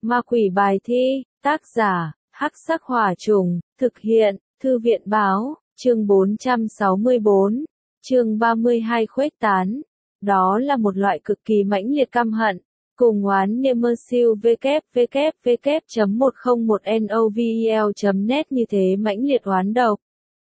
Ma quỷ bài thi, tác giả, Hắc Sắc Hỏa Trùng, thực hiện, Thư viện Báo, chương 464, chương 32 khuếch tán. Đó là một loại cực kỳ mãnh liệt căm hận, cùng oán Nemersil www.101novel.net như thế mãnh liệt oán độc.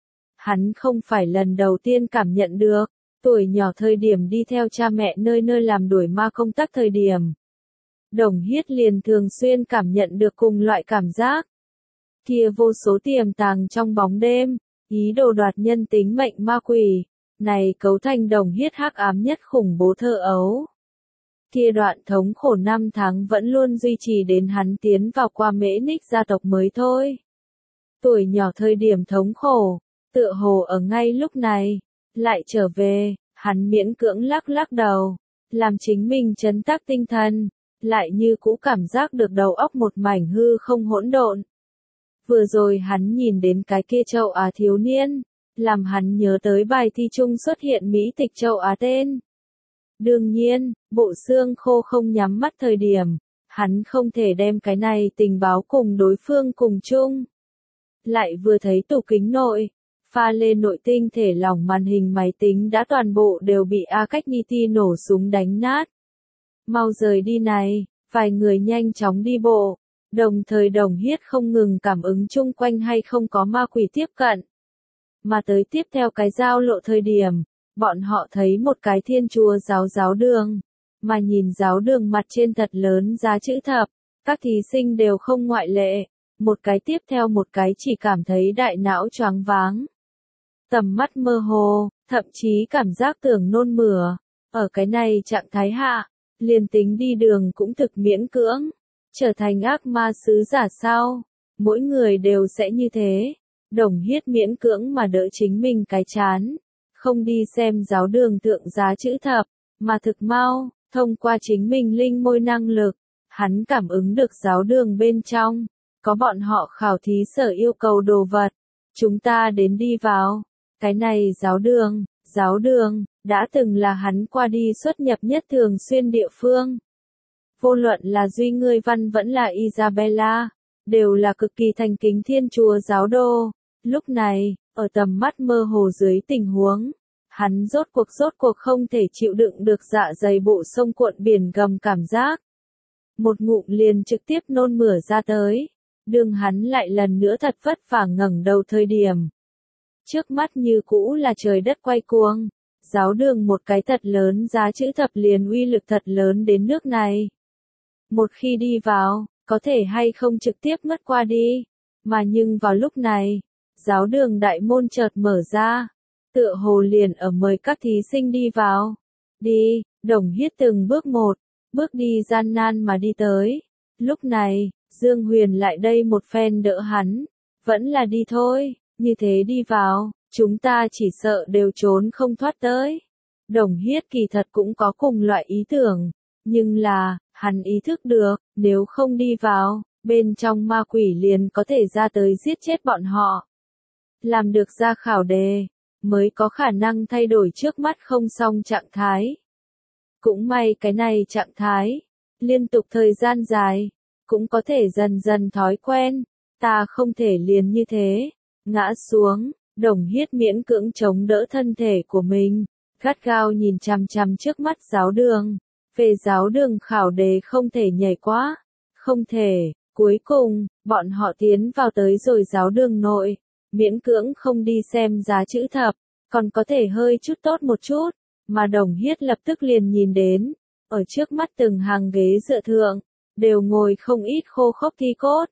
Hắn không phải lần đầu tiên cảm nhận được, tuổi nhỏ thời điểm đi theo cha mẹ nơi nơi làm đuổi ma công tác thời điểm. Đồng Hiết liền thường xuyên cảm nhận được cùng loại cảm giác. Kia vô số tiềm tàng trong bóng đêm, ý đồ đoạt nhân tính mệnh ma quỷ, này cấu thành Đồng Hiết hắc ám nhất khủng bố thơ ấu. Kia đoạn thống khổ 5 tháng vẫn luôn duy trì đến hắn tiến vào qua Mễ Ních gia tộc mới thôi. Tuổi nhỏ thời điểm thống khổ, tựa hồ ở ngay lúc này, lại trở về, hắn miễn cưỡng lắc lắc đầu, làm chính mình trấn tác tinh thần, lại như cũ cảm giác được đầu óc một mảnh hư không hỗn độn. Vừa rồi hắn nhìn đến cái kia châu Á thiếu niên, làm hắn nhớ tới bài thi chung xuất hiện Mỹ tịch châu Á tên. Đương nhiên, bộ xương khô không nhắm mắt thời điểm, hắn không thể đem cái này tình báo cùng đối phương cùng chung. Lại vừa thấy tủ kính nội, pha lê nội tinh thể lỏng màn hình máy tính đã toàn bộ đều bị A Cách Nhi Ti nổ súng đánh nát. Mau rời đi này, vài người nhanh chóng đi bộ, đồng thời Đồng Hiết không ngừng cảm ứng chung quanh hay không có ma quỷ tiếp cận. Mà tới tiếp theo cái giao lộ thời điểm, bọn họ thấy một cái Thiên Chúa giáo đường, mà nhìn giáo đường mặt trên thật lớn giá chữ thập, các thí sinh đều không ngoại lệ, một cái tiếp theo một cái chỉ cảm thấy đại não choáng váng. Tầm mắt mơ hồ, thậm chí cảm giác tưởng nôn mửa, ở cái này trạng thái hạ, liền tính đi đường cũng thực miễn cưỡng, trở thành ác ma sứ giả sao, mỗi người đều sẽ như thế. Đồng Hiết miễn cưỡng mà đỡ chính mình cái chán, không đi xem giáo đường thượng giá chữ thập, mà thực mau, thông qua chính mình linh môi năng lực, hắn cảm ứng được giáo đường bên trong, có bọn họ khảo thí sở yêu cầu đồ vật, chúng ta đến đi vào, cái này giáo đường, đã từng là hắn qua đi xuất nhập nhất thường xuyên địa phương. Vô luận là Duy Ngươi Văn vẫn là Isabella, đều là cực kỳ thành kính Thiên Chúa giáo đô. Lúc này, ở tầm mắt mơ hồ dưới tình huống, hắn rốt cuộc không thể chịu đựng được dạ dày bộ sông cuộn biển gầm cảm giác. Một ngụm liền trực tiếp nôn mửa ra tới, đường hắn lại lần nữa thật vất vả ngẩng đầu thời điểm. Trước mắt như cũ là trời đất quay cuồng, giáo đường một cái thật lớn giá chữ thập liền uy lực thật lớn đến nước này. Một khi đi vào, có thể hay không trực tiếp ngất qua đi, mà nhưng vào lúc này, giáo đường đại môn chợt mở ra, tựa hồ liền ở mời các thí sinh đi vào. Đi, Đồng Hiết từng bước đi gian nan mà đi tới. Lúc này, Dương Huyền lại đây một phen đỡ hắn, vẫn là đi thôi, như thế đi vào, chúng ta chỉ sợ đều trốn không thoát tới. Đồng Hiết kỳ thật cũng có cùng loại ý tưởng, nhưng là, hắn ý thức được, nếu không đi vào, bên trong ma quỷ liền có thể ra tới giết chết bọn họ. Làm được ra khảo đề, mới có khả năng thay đổi trước mắt không xong trạng thái. Cũng may cái này trạng thái, liên tục thời gian dài, cũng có thể dần dần thói quen, ta không thể liền như thế, ngã xuống, Đồng Hiết miễn cưỡng chống đỡ thân thể của mình, gắt gao nhìn chằm chằm trước mắt giáo đường, về giáo đường khảo đề không thể nhảy quá, không thể, cuối cùng, bọn họ tiến vào tới rồi giáo đường nội. Miễn cưỡng không đi xem giá chữ thập, còn có thể hơi chút tốt một chút, mà Đồng Hiết lập tức liền nhìn đến, ở trước mắt từng hàng ghế dựa thượng, đều ngồi không ít khô khốc thi cốt.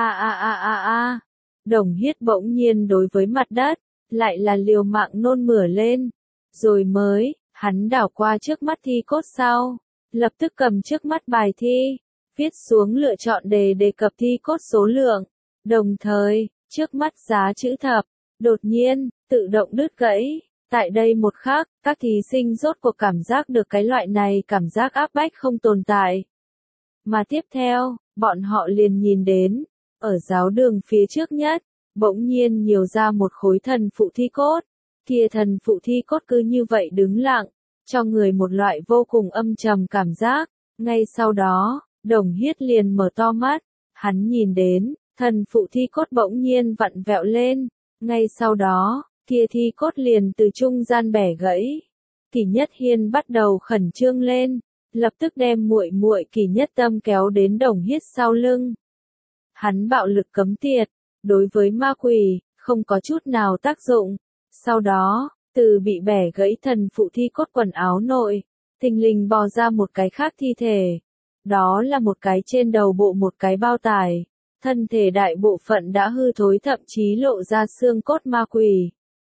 Đồng Hiết bỗng nhiên đối với mặt đất, lại là liều mạng nôn mửa lên, rồi mới, hắn đảo qua trước mắt thi cốt sau, lập tức cầm trước mắt bài thi, viết xuống lựa chọn đề cập thi cốt số lượng, đồng thời, trước mắt giá chữ thập, đột nhiên, tự động đứt gãy. Tại đây một khắc, các thí sinh rốt cuộc cảm giác được cái loại này cảm giác áp bách không tồn tại. Mà tiếp theo, bọn họ liền nhìn đến, ở giáo đường phía trước nhất, bỗng nhiên nhiều ra một khối thần phụ thi cốt. Kia thần phụ thi cốt cứ như vậy đứng lặng, cho người một loại vô cùng âm trầm cảm giác. Ngay sau đó, Đồng Hiết liền mở to mắt, hắn nhìn đến, thần phụ thi cốt bỗng nhiên vặn vẹo lên, ngay sau đó, kia thi cốt liền từ trung gian bẻ gãy. Kỷ Nhất Hiên bắt đầu khẩn trương lên, lập tức đem muội muội Kỷ Nhất Tâm kéo đến Đồng Hiết sau lưng. Hắn bạo lực cấm tiệt, đối với ma quỷ, không có chút nào tác dụng. Sau đó, từ bị bẻ gãy thần phụ thi cốt quần áo nội, thình lình bò ra một cái khác thi thể. Đó là một cái trên đầu bộ một cái bao tải, thân thể đại bộ phận đã hư thối thậm chí lộ ra xương cốt ma quỷ.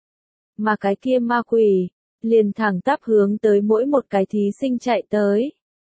Mà cái kia ma quỷ, liền thẳng tắp hướng tới mỗi một cái thí sinh chạy tới.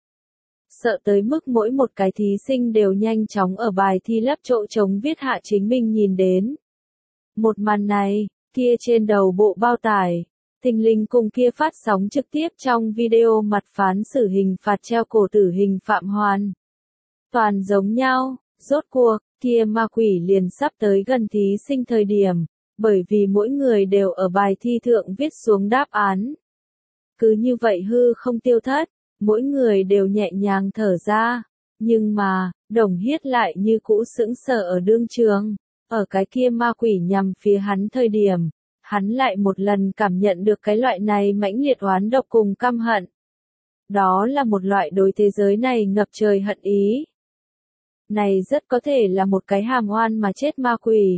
Sợ tới mức mỗi một cái thí sinh đều nhanh chóng ở bài thi lấp chỗ trống viết hạ chính mình nhìn đến. Một màn này, kia trên đầu bộ bao tải, thình lình cùng kia phát sóng trực tiếp trong video mặt phán xử hình phạt treo cổ tử hình Phạm Hoàn. Toàn giống nhau, rốt cuộc, kia ma quỷ liền sắp tới gần thí sinh thời điểm, bởi vì mỗi người đều ở bài thi thượng viết xuống đáp án. Cứ như vậy hư không tiêu thất, mỗi người đều nhẹ nhàng thở ra, nhưng mà, Đồng Hiết lại như cũ sững sờ ở đương trường, ở cái kia ma quỷ nhằm phía hắn thời điểm, hắn lại một lần cảm nhận được cái loại này mãnh liệt oán độc cùng căm hận. Đó là một loại đối thế giới này ngập trời hận ý. Này rất có thể là một cái hàm oan mà chết ma quỷ.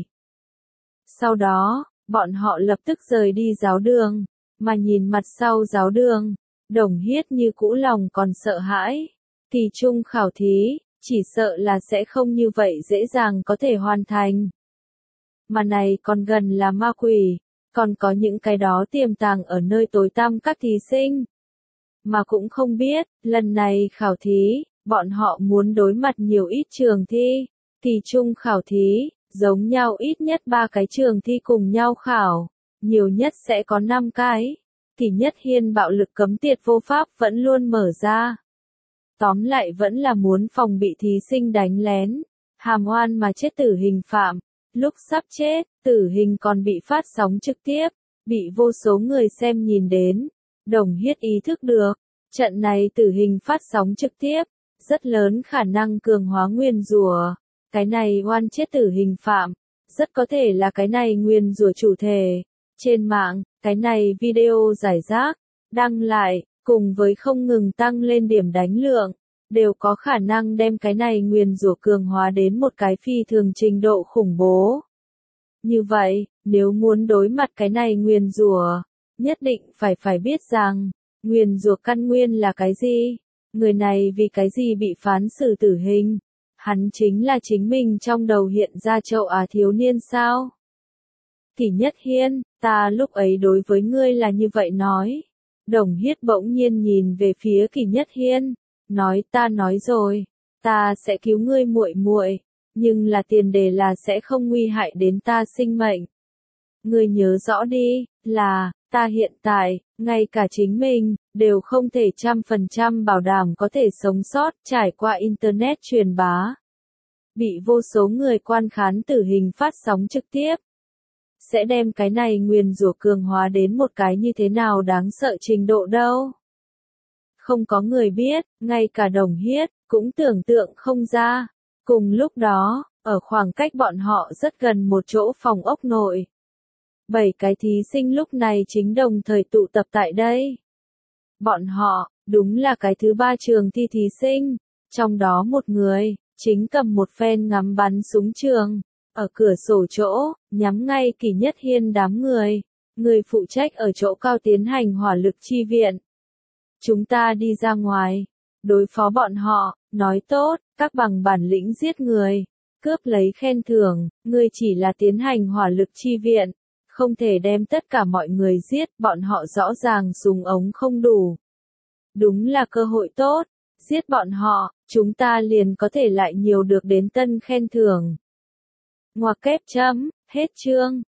Sau đó, bọn họ lập tức rời đi giáo đường, mà nhìn mặt sau giáo đường, Đồng Hiết như cũ lòng còn sợ hãi. Kỳ trung khảo thí, chỉ sợ là sẽ không như vậy dễ dàng có thể hoàn thành. Mà này còn gần là ma quỷ, còn có những cái đó tiềm tàng ở nơi tối tăm các thí sinh. Mà cũng không biết, lần này khảo thí, bọn họ muốn đối mặt nhiều ít trường thi. Kỳ trung khảo thí, giống nhau ít nhất 3 cái trường thi cùng nhau khảo, nhiều nhất sẽ có 5 cái. Kỷ Nhất Hiên bạo lực cấm tiệt vô pháp vẫn luôn mở ra. Tóm lại vẫn là muốn phòng bị thí sinh đánh lén, hàm oan mà chết tử hình phạm. Lúc sắp chết, tử hình còn bị phát sóng trực tiếp, bị vô số người xem nhìn đến. Đồng Hiết ý thức được, trận này tử hình phát sóng trực tiếp, rất lớn khả năng cường hóa nguyền rủa. Cái này oan chết tử hình phạm, rất có thể là cái này nguyền rủa chủ thể. Trên mạng, cái này video giải rác, đăng lại, cùng với không ngừng tăng lên điểm đánh lượng, đều có khả năng đem cái này nguyền rủa cường hóa đến một cái phi thường trình độ khủng bố. Như vậy, nếu muốn đối mặt cái này nguyền rủa, nhất định phải biết rằng, nguyền rủa căn nguyên là cái gì? Người này vì cái gì bị phán xử tử hình? Hắn chính là chính mình trong đầu hiện ra châu Á thiếu niên sao? Kỷ Nhất Hiên, ta lúc ấy đối với ngươi là như vậy nói. Đồng Hiết bỗng nhiên nhìn về phía Kỷ Nhất Hiên, nói ta nói rồi, ta sẽ cứu ngươi muội muội, nhưng là tiền đề là sẽ không nguy hại đến ta sinh mệnh. Ngươi nhớ rõ đi, là, ta hiện tại, ngay cả chính mình, đều không thể 100% bảo đảm có thể sống sót trải qua Internet truyền bá. Bị vô số người quan khán tử hình phát sóng trực tiếp. Sẽ đem cái này nguyền rủa cường hóa đến một cái như thế nào đáng sợ trình độ đâu. Không có người biết, ngay cả Đồng Hiết, cũng tưởng tượng không ra. Cùng lúc đó, ở khoảng cách bọn họ rất gần một chỗ phòng ốc nội. 7 cái thí sinh lúc này chính đồng thời tụ tập tại đây. Bọn họ, đúng là cái thứ 3 trường thi thí sinh. Trong đó một người, chính cầm một phen ngắm bắn súng trường. Ở cửa sổ chỗ, nhắm ngay Kỷ Nhất Hiên đám người. Người phụ trách ở chỗ cao tiến hành hỏa lực chi viện. Chúng ta đi ra ngoài. Đối phó bọn họ, nói tốt, các bằng bản lĩnh giết người. Cướp lấy khen thưởng, người chỉ là tiến hành hỏa lực chi viện. Không thể đem tất cả mọi người giết, bọn họ rõ ràng súng ống không đủ. Đúng là cơ hội tốt. Giết bọn họ, chúng ta liền có thể lại nhiều được đến tân khen thưởng. Ngoặc kép chấm, hết chương.